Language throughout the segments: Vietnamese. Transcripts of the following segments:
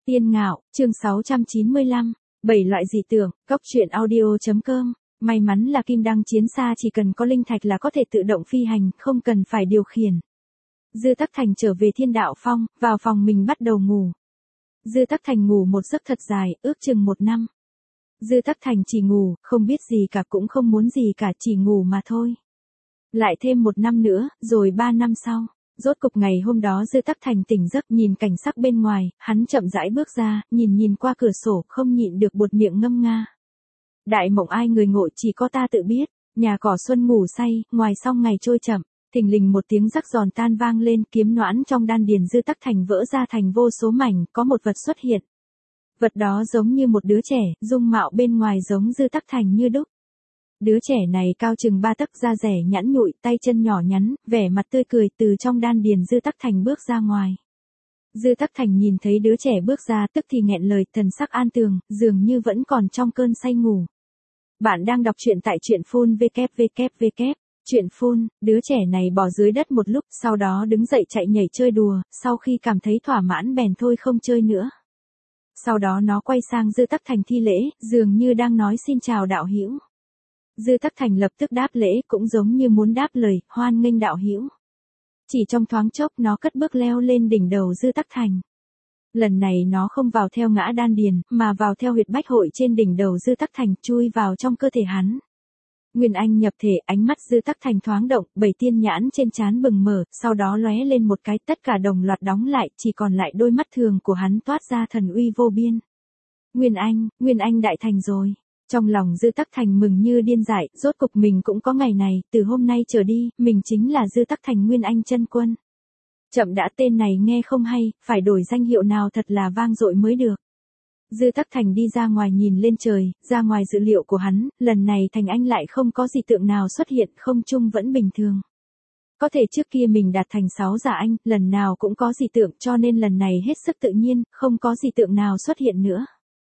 Tiên Ngạo, chương 695, 7 loại dị tượng, góc truyện audio.com. May mắn là kim đăng chiến xa chỉ cần có linh thạch là có thể tự động phi hành, không cần phải điều khiển. Dư Tắc Thành trở về Thiên Đạo Phong, vào phòng mình bắt đầu ngủ. Dư Tắc Thành ngủ một giấc thật dài, ước chừng 1 năm. Dư Tắc Thành chỉ ngủ, không biết gì cả cũng không muốn gì cả, chỉ ngủ mà thôi. Lại thêm 1 năm nữa, rồi 3 năm sau. Rốt cục ngày hôm đó Dư Tắc Thành tỉnh giấc nhìn cảnh sắc bên ngoài, hắn chậm rãi bước ra, nhìn qua cửa sổ, không nhịn được buột miệng ngâm nga. Đại mộng ai người ngộ chỉ có ta tự biết, nhà cỏ xuân ngủ say, ngoài xong ngày trôi chậm, thình lình một tiếng rắc giòn tan vang lên, kiếm noãn trong đan điền Dư Tắc Thành vỡ ra thành vô số mảnh, có một vật xuất hiện. Vật đó giống như một đứa trẻ, dung mạo bên ngoài giống Dư Tắc Thành như đúc. Đứa trẻ này cao chừng 3 tấc, da rẻ nhẵn nhụi, tay chân nhỏ nhắn, vẻ mặt tươi cười, từ trong đan điền Dư Tắc Thành bước ra ngoài. Dư Tắc Thành nhìn thấy đứa trẻ bước ra tức thì nghẹn lời, thần sắc an tường, dường như vẫn còn trong cơn say ngủ. Bạn đang đọc truyện tại truyện phun www. Truyện phun, đứa trẻ này bỏ dưới đất một lúc, sau đó đứng dậy chạy nhảy chơi đùa, sau khi cảm thấy thỏa mãn bèn thôi không chơi nữa. Sau đó nó quay sang Dư Tắc Thành thi lễ, dường như đang nói xin chào đạo hữu. Dư Tắc Thành lập tức đáp lễ, cũng giống như muốn đáp lời, hoan nghênh đạo hữu. Chỉ trong thoáng chốc nó cất bước leo lên đỉnh đầu Dư Tắc Thành. Lần này nó không vào theo ngã đan điền, mà vào theo huyệt bách hội trên đỉnh đầu Dư Tắc Thành, chui vào trong cơ thể hắn. Nguyên Anh nhập thể, ánh mắt Dư Tắc Thành thoáng động, 7 tiên nhãn trên trán bừng mở, sau đó lóe lên một cái, tất cả đồng loạt đóng lại, chỉ còn lại đôi mắt thường của hắn toát ra thần uy vô biên. Nguyên Anh đại thành rồi. Trong lòng Dư Tắc Thành mừng như điên dại, rốt cục mình cũng có ngày này, từ hôm nay trở đi, mình chính là Dư Tắc Thành Nguyên Anh chân quân. Chậm đã, tên này nghe không hay, phải đổi danh hiệu nào thật là vang dội mới được. Dư Tắc Thành đi ra ngoài nhìn lên trời, ra ngoài dự liệu của hắn, lần này Thành Anh lại không có dị tượng nào xuất hiện, không trung vẫn bình thường. Có thể trước kia mình đạt thành 6 giả anh, lần nào cũng có dị tượng, cho nên lần này hết sức tự nhiên, không có dị tượng nào xuất hiện nữa.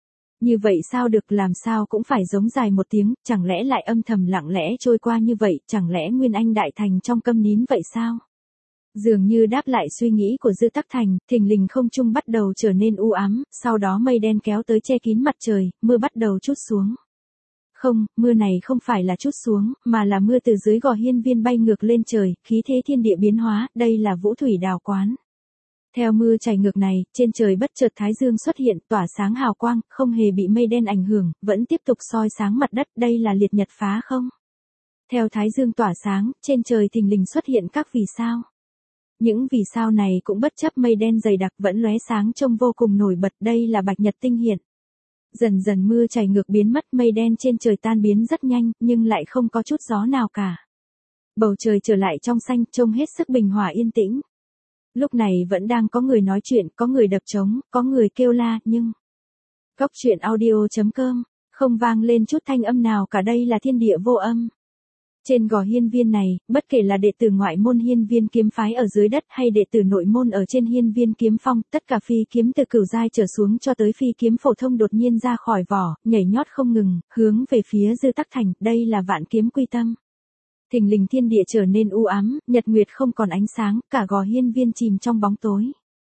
Như vậy sao được, làm sao cũng phải giống dài một tiếng, chẳng lẽ lại âm thầm lặng lẽ trôi qua như vậy, chẳng lẽ Nguyên Anh đại thành trong câm nín vậy sao? Dường như đáp lại suy nghĩ của Dư Tắc Thành, thình lình không trung bắt đầu trở nên u ám, sau đó mây đen kéo tới che kín mặt trời, mưa bắt đầu trút xuống. Không, mưa này không phải là trút xuống, mà là mưa từ dưới Gò Hiên Viên bay ngược lên trời, khí thế thiên địa biến hóa, đây là Vũ Thủy Đào Quán. Theo mưa chảy ngược này, trên trời bất chợt thái dương xuất hiện, tỏa sáng hào quang, không hề bị mây đen ảnh hưởng, vẫn tiếp tục soi sáng mặt đất, đây là liệt nhật phá không? Theo thái dương tỏa sáng, trên trời thình lình xuất hiện các vì sao. Những vì sao này cũng bất chấp mây đen dày đặc vẫn lóe sáng trông vô cùng nổi bật, đây là bạch nhật tinh hiện. Dần dần mưa chảy ngược biến mất, mây đen trên trời tan biến rất nhanh, nhưng lại không có chút gió nào cả. Bầu trời trở lại trong xanh, trông hết sức bình hòa yên tĩnh. Lúc này vẫn đang có người nói chuyện, có người đập trống, có người kêu la, nhưng góc truyện audio.com không vang lên chút thanh âm nào cả, đây là thiên địa vô âm. Trên Gò Hiên Viên này, bất kể là đệ tử ngoại môn Hiên Viên kiếm phái ở dưới đất hay đệ tử nội môn ở trên Hiên Viên kiếm phong, tất cả phi kiếm từ cửu giai trở xuống cho tới phi kiếm phổ thông đột nhiên ra khỏi vỏ, nhảy nhót không ngừng, hướng về phía Dư Tắc Thành, đây là vạn kiếm quy tâm. Thình lình thiên địa trở nên u ám, nhật nguyệt không còn ánh sáng, cả Gò Hiên Viên chìm trong bóng tối.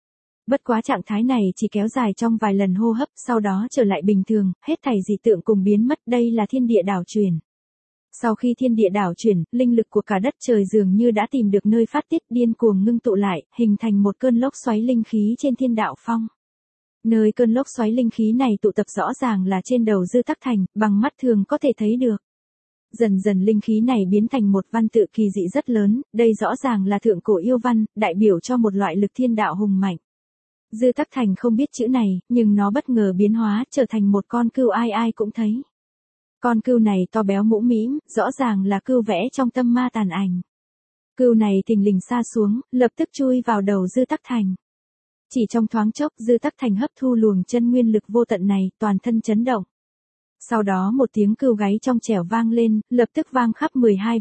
Bất quá trạng thái này chỉ kéo dài trong vài lần hô hấp, sau đó trở lại bình thường, hết thảy dị tượng cùng biến mất, đây là thiên địa đảo chuyển. Sau khi thiên địa đảo chuyển, linh lực của cả đất trời dường như đã tìm được nơi phát tiết, điên cuồng ngưng tụ lại, hình thành một cơn lốc xoáy linh khí trên Thiên Đạo Phong. Nơi cơn lốc xoáy linh khí này tụ tập rõ ràng là trên đầu Dư Tắc Thành, bằng mắt thường có thể thấy được. Dần dần linh khí này biến thành một văn tự kỳ dị rất lớn, đây rõ ràng là thượng cổ yêu văn, đại biểu cho một loại lực thiên đạo hùng mạnh. Dư Tắc Thành không biết chữ này, nhưng nó bất ngờ biến hóa, trở thành một con cừu ai ai cũng thấy. Con cừu này to béo mũm mĩm, rõ ràng là cừu vẽ trong tâm ma tàn ảnh. Cừu này thình lình sa xuống, lập tức chui vào đầu Dư Tắc Thành. Chỉ trong thoáng chốc, Dư Tắc Thành hấp thu luồng chân nguyên lực vô tận này, toàn thân chấn động. Sau đó một tiếng cừu gáy trong trẻo vang lên, lập tức vang khắp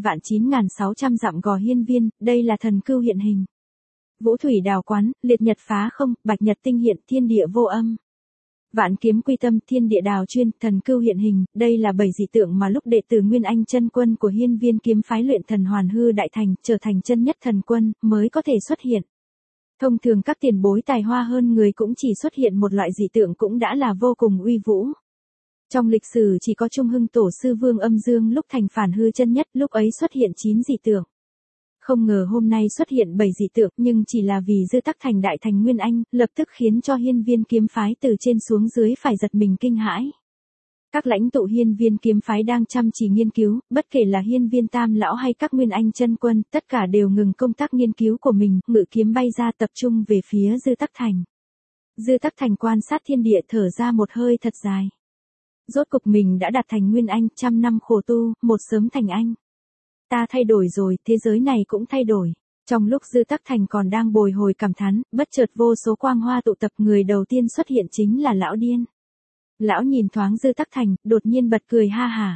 12.9.600 dặm Gò Hiên Viên, đây là thần cừu hiện hình. Vũ Thủy Đào Quán, liệt nhật phá không, bạch nhật tinh hiện, thiên địa vô âm. Vạn kiếm quy tâm, thiên địa đào chuyên, thần cừu hiện hình, đây là 7 dị tượng mà lúc đệ tử Nguyên Anh chân quân của Hiên Viên kiếm phái luyện thần hoàn hư đại thành, trở thành chân nhất thần quân, mới có thể xuất hiện. Thông thường các tiền bối tài hoa hơn người cũng chỉ xuất hiện một loại dị tượng cũng đã là vô cùng uy vũ. Trong lịch sử chỉ có Trung Hưng Tổ sư Vương Âm Dương lúc thành Phản Hư chân nhất, lúc ấy xuất hiện 9 dị tượng. Không ngờ hôm nay xuất hiện 7 dị tượng, nhưng chỉ là vì Dư Tắc Thành đại thành Nguyên Anh, lập tức khiến cho Hiên Viên kiếm phái từ trên xuống dưới phải giật mình kinh hãi. Các lãnh tụ Hiên Viên kiếm phái đang chăm chỉ nghiên cứu, bất kể là Hiên Viên Tam lão hay các Nguyên Anh chân quân, tất cả đều ngừng công tác nghiên cứu của mình, ngự kiếm bay ra tập trung về phía Dư Tắc Thành. Dư Tắc Thành quan sát thiên địa thở ra một hơi thật dài. Rốt cục mình đã đạt thành Nguyên Anh, 100 năm khổ tu, một sớm thành anh. Ta thay đổi rồi, thế giới này cũng thay đổi. Trong lúc Dư Tắc Thành còn đang bồi hồi cảm thán, bất chợt vô số quang hoa tụ tập, người đầu tiên xuất hiện chính là lão điên. Lão nhìn thoáng Dư Tắc Thành, đột nhiên bật cười ha hả.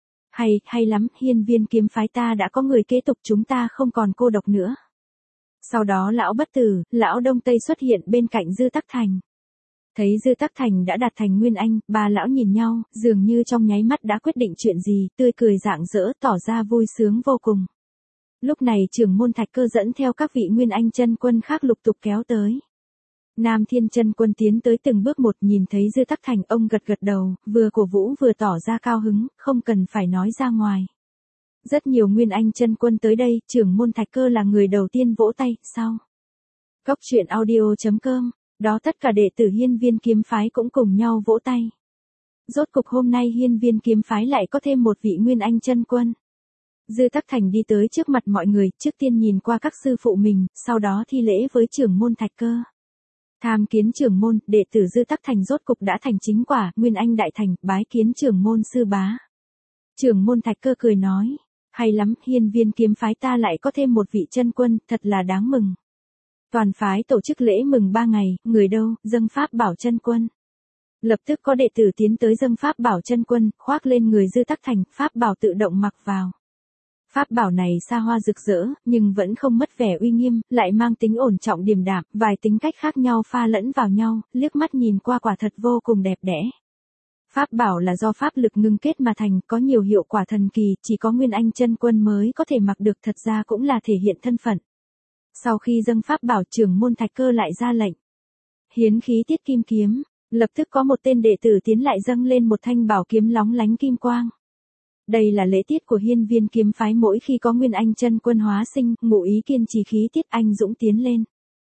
Hay lắm, Hiên Viên kiếm phái ta đã có người kế tục, chúng ta không còn cô độc nữa. Sau đó lão Bất Tử, lão Đông Tây xuất hiện bên cạnh Dư Tắc Thành. Thấy Dư Tắc Thành đã đạt thành Nguyên Anh, ba lão nhìn nhau, dường như trong nháy mắt đã quyết định chuyện gì, tươi cười rạng rỡ tỏ ra vui sướng vô cùng. Lúc này trưởng môn Thạch Cơ dẫn theo các vị Nguyên Anh chân quân khác lục tục kéo tới. Nam Thiên chân quân tiến tới từng bước một, nhìn thấy Dư Tắc Thành, ông gật gật đầu, vừa cổ vũ vừa tỏ ra cao hứng, không cần phải nói ra ngoài. Rất nhiều Nguyên Anh chân quân tới đây, trưởng môn Thạch Cơ là người đầu tiên vỗ tay, sau. Cốc truyện audio.com, đó tất cả đệ tử Hiên Viên kiếm phái cũng cùng nhau vỗ tay. Rốt cục hôm nay Hiên Viên kiếm phái lại có thêm một vị Nguyên Anh chân quân. Dư Tắc Thành đi tới trước mặt mọi người, trước tiên nhìn qua các sư phụ mình, sau đó thi lễ với trưởng môn Thạch Cơ. Tham kiến trưởng môn, đệ tử Dư Tắc Thành rốt cục đã thành chính quả, Nguyên Anh đại thành, bái kiến trưởng môn sư bá. Trưởng môn Thạch Cơ cười nói, hay lắm, Hiên Viên kiếm phái ta lại có thêm một vị chân quân, thật là đáng mừng. Toàn phái tổ chức lễ mừng 3 ngày, người đâu, dâng pháp bảo chân quân. Lập tức có đệ tử tiến tới dâng pháp bảo chân quân, khoác lên người Dư Tắc Thành, pháp bảo tự động mặc vào. Pháp bảo này xa hoa rực rỡ, nhưng vẫn không mất vẻ uy nghiêm, lại mang tính ổn trọng điềm đạm, vài tính cách khác nhau pha lẫn vào nhau, liếc mắt nhìn qua quả thật vô cùng đẹp đẽ. Pháp bảo là do pháp lực ngưng kết mà thành, có nhiều hiệu quả thần kỳ, chỉ có Nguyên Anh chân quân mới có thể mặc được, thật ra cũng là thể hiện thân phận. Sau khi dâng pháp bảo, trưởng môn Thạch Cơ lại ra lệnh. Hiến khí Tiết Kim kiếm, lập tức có một tên đệ tử tiến lại dâng lên một thanh bảo kiếm lóng lánh kim quang. Đây là lễ tiết của Hiên Viên kiếm phái, mỗi khi có Nguyên Anh chân quân hóa sinh, ngụ ý kiên trì khí tiết anh dũng tiến lên.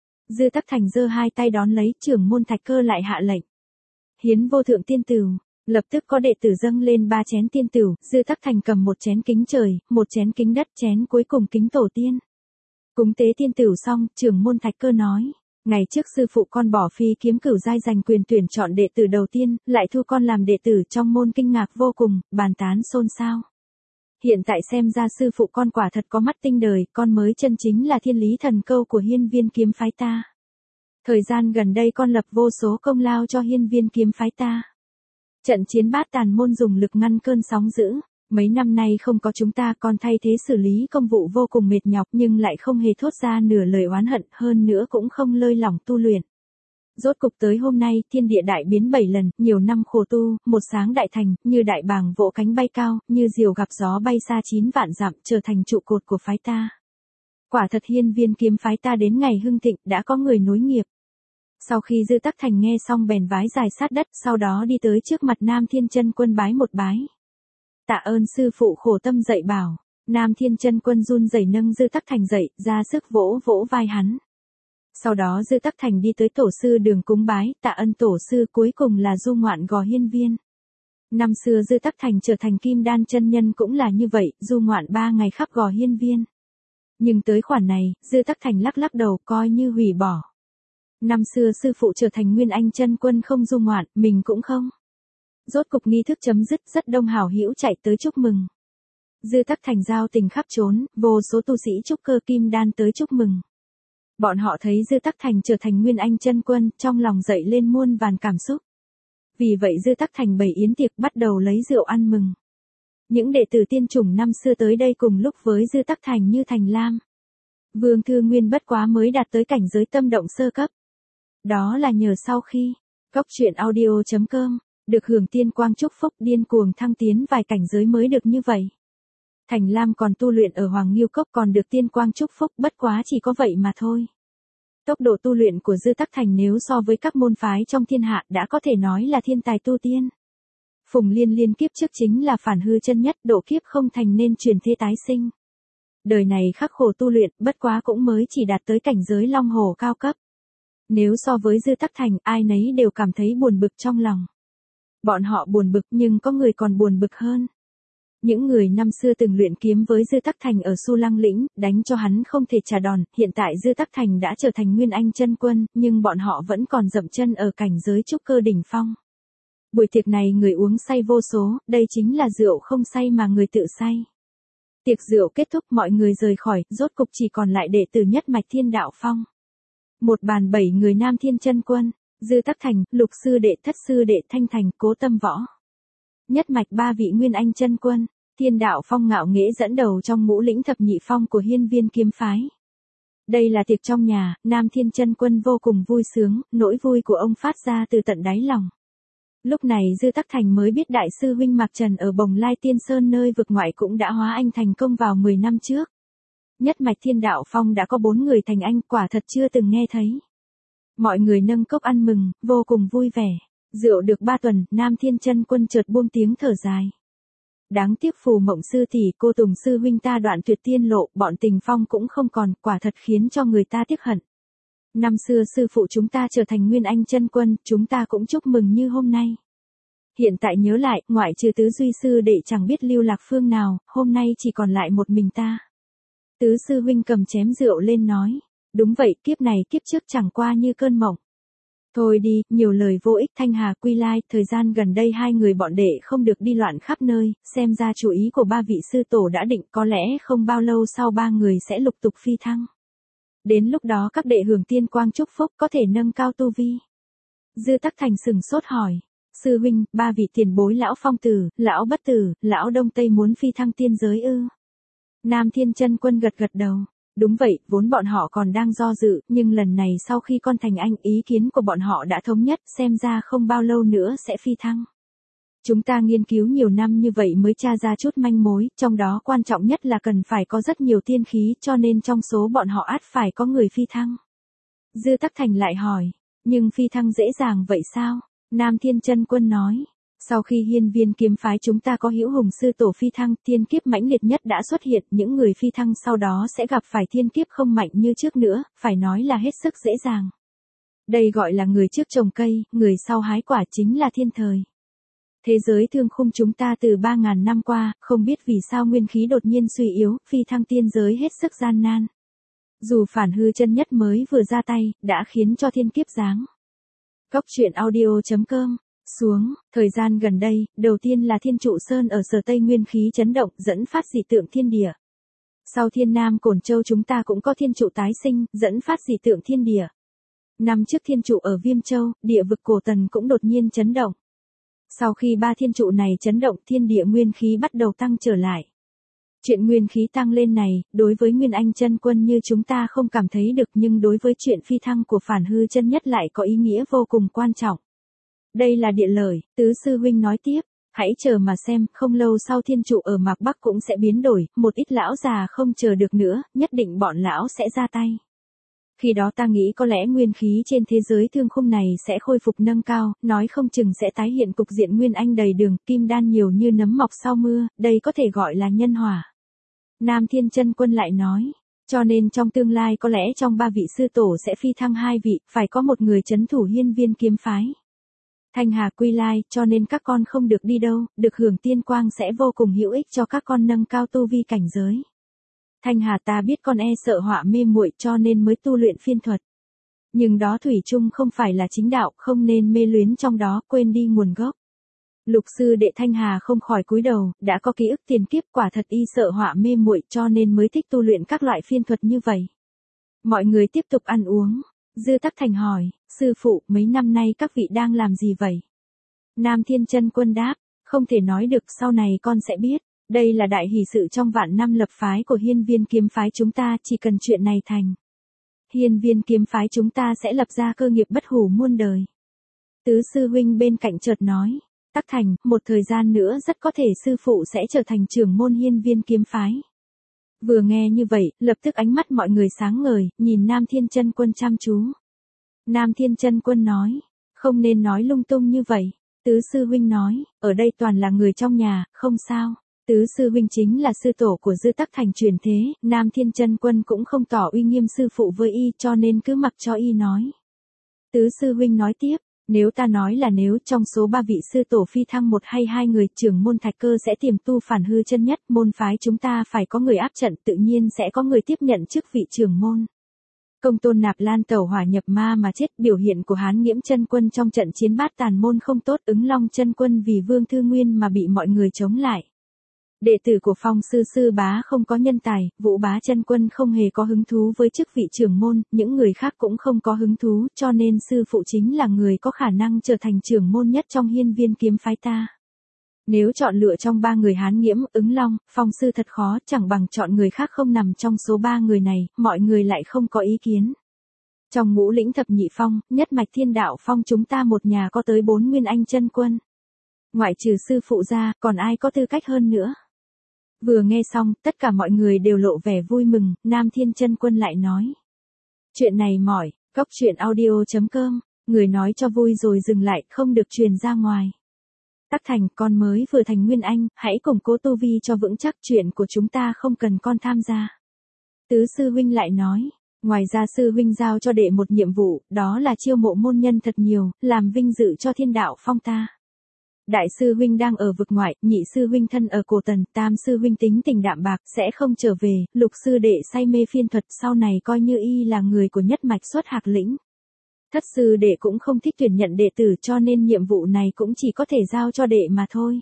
Dư Tắc Thành giơ hai tay đón lấy, trưởng môn Thạch Cơ lại hạ lệnh. Hiến vô thượng tiên tửu, lập tức có đệ tử dâng lên 3 chén tiên tửu, Dư Tắc Thành cầm một chén kính trời, một chén kính đất, chén cuối cùng kính tổ tiên. Cúng tế tiên tửu xong, trưởng môn Thạch Cơ nói, ngày trước sư phụ con bỏ phi kiếm cửu giai giành quyền tuyển chọn đệ tử đầu tiên, lại thu con làm đệ tử, trong môn kinh ngạc vô cùng, bàn tán xôn xao. Hiện tại xem ra sư phụ con quả thật có mắt tinh đời, con mới chân chính là thiên lý thần câu của Hiên Viên kiếm phái ta. Thời gian gần đây con lập vô số công lao cho Hiên Viên kiếm phái ta. Trận chiến Bát Tàn môn dùng lực ngăn cơn sóng dữ. Mấy năm nay không có chúng ta, con thay thế xử lý công vụ vô cùng mệt nhọc, nhưng lại không hề thốt ra nửa lời oán hận, hơn nữa cũng không lơi lỏng tu luyện. Rốt cục tới hôm nay, thiên địa đại biến 7 lần, nhiều năm khổ tu, một sáng đại thành, như đại bàng vỗ cánh bay cao, như diều gặp gió bay xa 9 vạn dặm, trở thành trụ cột của phái ta. Quả thật Hiên Viên kiếm phái ta đến ngày hưng thịnh, đã có người nối nghiệp. Sau khi Dư Tắc Thành nghe xong bèn vái dài sát đất, sau đó đi tới trước mặt Nam Thiên chân quân bái một bái. Tạ ơn sư phụ khổ tâm dạy bảo. Nam Thiên chân quân run rẩy nâng Dư Tắc Thành dậy, ra sức vỗ vỗ vai hắn. Sau đó Dư Tắc Thành đi tới tổ sư đường cúng bái, tạ ơn tổ sư, cuối cùng là du ngoạn Gò Hiên Viên. Năm xưa Dư Tắc Thành trở thành Kim Đan chân nhân cũng là như vậy, du ngoạn 3 ngày khắp Gò Hiên Viên. Nhưng tới khoản này, Dư Tắc Thành lắc lắc đầu coi như hủy bỏ. Năm xưa sư phụ trở thành Nguyên Anh chân quân không du ngoạn, mình cũng không. Rốt cục nghi thức chấm dứt, rất đông hảo hữu chạy tới chúc mừng. Dư Tắc Thành giao tình khắp trốn, vô số tu sĩ trúc cơ kim đan tới chúc mừng. Bọn họ thấy Dư Tắc Thành trở thành Nguyên Anh chân quân, trong lòng dậy lên muôn vàn cảm xúc. Vì vậy Dư Tắc Thành bày yến tiệc, bắt đầu lấy rượu ăn mừng. Những đệ tử tiên chủng năm xưa tới đây cùng lúc với Dư Tắc Thành như thành lam. Vương Thư Nguyên bất quá mới đạt tới cảnh giới tâm động sơ cấp. Đó là nhờ sau khi Cốc truyện audio.com được hưởng tiên quang chúc phúc, điên cuồng thăng tiến vài cảnh giới mới được như vậy. Thành Lam còn tu luyện ở Hoàng Nghiêu Cốc còn được tiên quang chúc phúc, bất quá chỉ có vậy mà thôi. Tốc độ tu luyện của Dư Tắc Thành nếu so với các môn phái trong thiên hạ đã có thể nói là thiên tài tu tiên. Phùng Liên Liên kiếp trước chính là phản hư chân nhất, độ kiếp không thành nên chuyển thế tái sinh. Đời này khắc khổ tu luyện, bất quá cũng mới chỉ đạt tới cảnh giới long hổ cao cấp. Nếu so với Dư Tắc Thành, ai nấy đều cảm thấy buồn bực trong lòng. Bọn họ buồn bực nhưng có người còn buồn bực hơn. Những người năm xưa từng luyện kiếm với Dư Tắc Thành ở Su Lăng Lĩnh, đánh cho hắn không thể trả đòn, hiện tại Dư Tắc Thành đã trở thành Nguyên Anh chân quân, nhưng bọn họ vẫn còn dậm chân ở cảnh giới trúc cơ đỉnh phong. Buổi tiệc này người uống say vô số, đây chính là rượu không say mà người tự say. Tiệc rượu kết thúc, mọi người rời khỏi, rốt cục chỉ còn lại đệ tử nhất mạch Thiên Đạo Phong. Một bàn 7 người nam thiên chân quân, Dư Tắc Thành, Lục sư đệ, Thất sư đệ, Thanh Thành, Cố Tâm Võ. Nhất mạch 3 vị Nguyên Anh chân quân, Thiên Đạo Phong ngạo nghễ dẫn đầu trong ngũ lĩnh thập nhị phong của Hiên Viên kiếm phái. Đây là tiệc trong nhà, Nam Thiên chân quân vô cùng vui sướng, nỗi vui của ông phát ra từ tận đáy lòng. Lúc này Dư Tắc Thành mới biết đại sư huynh Mạc Trần ở Bồng Lai Tiên Sơn nơi vực ngoại cũng đã hóa anh thành công vào 10 năm trước. Nhất mạch Thiên Đạo Phong đã có 4 người thành anh, quả thật chưa từng nghe thấy. Mọi người nâng cốc ăn mừng, vô cùng vui vẻ. Rượu được 3 tuần, Nam Thiên chân quân chợt buông tiếng thở dài. Đáng tiếc Phù Mộng sư tỷ, cô Tùng sư huynh ta đoạn tuyệt tiên lộ, bọn Tình Phong cũng không còn, quả thật khiến cho người ta tiếc hận. Năm xưa sư phụ chúng ta trở thành Nguyên Anh chân quân, chúng ta cũng chúc mừng như hôm nay. Hiện tại nhớ lại, ngoại trừ Tứ Duy sư đệ chẳng biết lưu lạc phương nào, hôm nay chỉ còn lại một mình ta. Tứ sư huynh cầm chén rượu lên nói, đúng vậy, kiếp này kiếp trước chẳng qua như cơn mộng. Thôi đi, nhiều lời vô ích. Thanh Hà, Quy Lai, thời gian gần đây hai người bọn đệ không được đi loạn khắp nơi, xem ra chủ ý của 3 vị sư tổ đã định, có lẽ không bao lâu sau 3 người sẽ lục tục phi thăng. Đến lúc đó các đệ hưởng tiên quang chúc phúc, có thể nâng cao tu vi. Dư Tắc Thành sừng sốt hỏi, sư huynh, 3 vị tiền bối lão Phong Tử, lão Bất Tử, lão Đông Tây muốn phi thăng tiên giới ư? Nam Thiên chân quân gật gật đầu. Đúng vậy, vốn bọn họ còn đang do dự, nhưng lần này sau khi con thành anh, ý kiến của bọn họ đã thống nhất, xem ra không bao lâu nữa sẽ phi thăng. Chúng ta nghiên cứu nhiều năm như vậy mới tra ra chút manh mối, trong đó quan trọng nhất là cần phải có rất nhiều tiên khí, cho nên trong số bọn họ ắt phải có người phi thăng. Dư Tắc Thành lại hỏi, nhưng phi thăng dễ dàng vậy sao? Nam Thiên chân quân nói, sau khi Hiên Viên kiếm phái chúng ta có Hữu Hùng sư tổ phi thăng, thiên kiếp mãnh liệt nhất đã xuất hiện, những người phi thăng sau đó sẽ gặp phải thiên kiếp không mạnh như trước nữa, phải nói là hết sức dễ dàng. Đây gọi là người trước trồng cây, người sau hái quả, chính là thiên thời. Thế giới thương khung chúng ta từ 3.000 năm qua, không biết vì sao nguyên khí đột nhiên suy yếu, phi thăng tiên giới hết sức gian nan. Dù phản hư chân nhất mới vừa ra tay, đã khiến cho thiên kiếp giáng. Góc truyện audio.com xuống, thời gian gần đây, đầu tiên là Thiên Trụ Sơn ở Sở Tây nguyên khí chấn động, dẫn phát dị tượng thiên địa. Sau Thiên Nam Cổn Châu chúng ta cũng có thiên trụ tái sinh, dẫn phát dị tượng thiên địa. Năm trước thiên trụ ở Viêm Châu, địa vực Cổ Tần cũng đột nhiên chấn động. Sau khi 3 thiên trụ này chấn động, thiên địa nguyên khí bắt đầu tăng trở lại. Chuyện nguyên khí tăng lên này, đối với Nguyên Anh chân quân như chúng ta không cảm thấy được, nhưng đối với chuyện phi thăng của phản hư chân nhất lại có ý nghĩa vô cùng quan trọng. Đây là địa lợi, Tứ sư huynh nói tiếp, hãy chờ mà xem, không lâu sau thiên trụ ở Mạc Bắc cũng sẽ biến đổi, một ít lão già không chờ được nữa, nhất định bọn lão sẽ ra tay. Khi đó ta nghĩ có lẽ nguyên khí trên thế giới thương khung này sẽ khôi phục nâng cao, nói không chừng sẽ tái hiện cục diện Nguyên Anh đầy đường, kim đan nhiều như nấm mọc sau mưa, đây có thể gọi là nhân hỏa. Nam Thiên chân quân lại nói, cho nên trong tương lai có lẽ trong 3 vị sư tổ sẽ phi thăng 2 vị, phải có một người trấn thủ Hiên Viên kiếm phái. Thanh Hà, Quy Lai, cho nên các con không được đi đâu, được hưởng tiên quang sẽ vô cùng hữu ích cho các con nâng cao tu vi cảnh giới. Thanh Hà, ta biết con e sợ họa mê muội cho nên mới tu luyện phiên thuật. Nhưng đó thủy chung không phải là chính đạo, không nên mê luyến trong đó, quên đi nguồn gốc. Lục sư đệ. Thanh Hà không khỏi cúi đầu, đã có ký ức tiền kiếp, quả thật y sợ họa mê muội cho nên mới thích tu luyện các loại phiên thuật như vậy. Mọi người tiếp tục ăn uống. Dư Tắc Thành hỏi, sư phụ, mấy năm nay các vị đang làm gì vậy? Nam Thiên chân quân đáp, không thể nói được, sau này con sẽ biết. Đây là đại hỷ sự trong vạn năm lập phái của Hiên Viên kiếm phái chúng ta, chỉ cần chuyện này thành. Hiên Viên kiếm phái chúng ta sẽ lập ra cơ nghiệp bất hủ muôn đời. Tứ sư huynh bên cạnh chợt nói, Tắc Thành, một thời gian nữa rất có thể sư phụ sẽ trở thành trưởng môn Hiên Viên kiếm phái. Vừa nghe như vậy, lập tức ánh mắt mọi người sáng ngời, nhìn Nam Thiên Chân Quân chăm chú. Nam Thiên Chân Quân nói, không nên nói lung tung như vậy. Tứ sư huynh nói, ở đây toàn là người trong nhà, không sao. Tứ sư huynh chính là sư tổ của Dư Tắc Thành truyền thế, Nam Thiên Chân Quân cũng không tỏ uy nghiêm sư phụ với y cho nên cứ mặc cho y nói. Tứ sư huynh nói tiếp, nếu ta nói là nếu trong số 3 vị sư tổ phi thăng 1 hay 2 người, trưởng môn Thạch Cơ sẽ tiềm tu phản hư chân nhất, môn phái chúng ta phải có người áp trận, tự nhiên sẽ có người tiếp nhận chức vị trưởng môn. Công tôn Nạp Lan tẩu hỏa nhập ma mà chết, biểu hiện của Hán Nghiễm chân quân trong trận chiến Bát Tàn môn không tốt, Ứng Long chân quân vì Vương Thư Nguyên mà bị mọi người chống lại. Đệ tử của Phong sư bá không có nhân tài, Vũ Bá chân quân không hề có hứng thú với chức vị trưởng môn, những người khác cũng không có hứng thú, cho nên sư phụ chính là người có khả năng trở thành trưởng môn nhất trong Hiên Viên kiếm phái ta. Nếu chọn lựa trong 3 người Hán Nghiễm, Ứng Long, Phong sư thật khó, chẳng bằng chọn người khác không nằm trong số 3 người này, mọi người lại không có ý kiến. Trong Ngũ Lĩnh Thập Nhị Phong, nhất mạch Thiên Đạo Phong chúng ta một nhà có tới 4 Nguyên Anh chân quân. Ngoại trừ sư phụ ra, còn ai có tư cách hơn nữa? Vừa nghe xong, tất cả mọi người đều lộ vẻ vui mừng, Nam Thiên Chân Quân lại nói. Chuyện này mỏi, cóc truyện audio.com, người nói cho vui rồi dừng lại, không được truyền ra ngoài. Tắc Thành, con mới vừa thành Nguyên Anh, hãy củng cố tu vi cho vững chắc, chuyện của chúng ta không cần con tham gia. Tứ sư huynh lại nói, ngoài ra sư huynh giao cho đệ một nhiệm vụ, đó là chiêu mộ môn nhân thật nhiều, làm vinh dự cho Thiên Đạo Phong ta. Đại sư huynh đang ở vực ngoại, nhị sư huynh thân ở Cổ Tần, tam sư huynh tính tình đạm bạc sẽ không trở về, lục sư đệ say mê phiên thuật, sau này coi như y là người của nhất mạch xuất Hạc Lĩnh. Thất sư đệ cũng không thích tuyển nhận đệ tử cho nên nhiệm vụ này cũng chỉ có thể giao cho đệ mà thôi.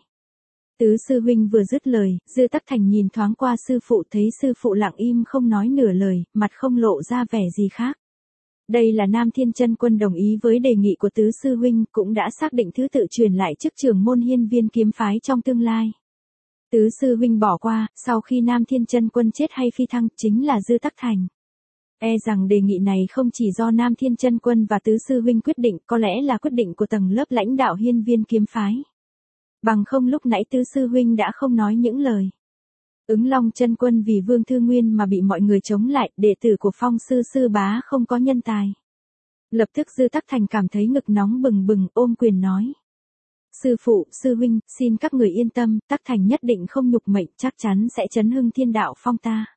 Tứ sư huynh vừa dứt lời, Dư Tắc Thành nhìn thoáng qua sư phụ, thấy sư phụ lặng im không nói nửa lời, mặt không lộ ra vẻ gì khác. Đây là Nam Thiên Chân Quân đồng ý với đề nghị của tứ sư huynh, cũng đã xác định thứ tự truyền lại chức trưởng môn Hiên Viên kiếm phái trong tương lai. Tứ sư huynh bỏ qua, sau khi Nam Thiên Chân Quân chết hay phi thăng, chính là Dư Tắc Thành. E rằng đề nghị này không chỉ do Nam Thiên Chân Quân và tứ sư huynh quyết định, có lẽ là quyết định của tầng lớp lãnh đạo Hiên Viên kiếm phái. Bằng không lúc nãy tứ sư huynh đã không nói những lời. Ứng Long chân quân vì Vương Thư Nguyên mà bị mọi người chống lại, đệ tử của Phong sư bá không có nhân tài. Lập tức Dư Tắc Thành cảm thấy ngực nóng bừng bừng, ôm quyền nói. Sư phụ, sư huynh, xin các người yên tâm, Tắc Thành nhất định không nhục mệnh, chắc chắn sẽ chấn hưng Thiên Đạo Phong ta.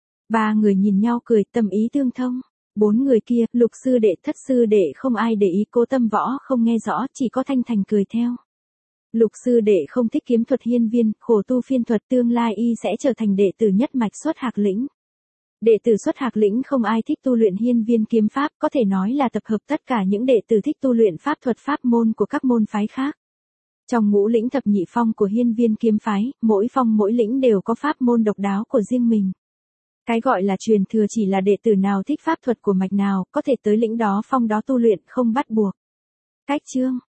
3 người nhìn nhau cười, tâm ý tương thông. 4 người kia, lục sư đệ, thất sư đệ không ai để ý, Cố Tâm Võ không nghe rõ, chỉ có Thanh Thành cười theo. Lục sư đệ không thích kiếm thuật hiên viên, khổ tu phiên thuật, tương lai y sẽ trở thành đệ tử nhất mạch xuất Hạc Lĩnh. Đệ tử xuất Hạc Lĩnh không ai thích tu luyện hiên viên kiếm pháp, có thể nói là tập hợp tất cả những đệ tử thích tu luyện pháp thuật pháp môn của các môn phái khác. Trong Ngũ Lĩnh Thập Nhị Phong của Hiên Viên kiếm phái, mỗi phong mỗi lĩnh đều có pháp môn độc đáo của riêng mình. Cái gọi là truyền thừa chỉ là đệ tử nào thích pháp thuật của mạch nào, có thể tới lĩnh đó phong đó tu luyện, không bắt buộc. Cách chương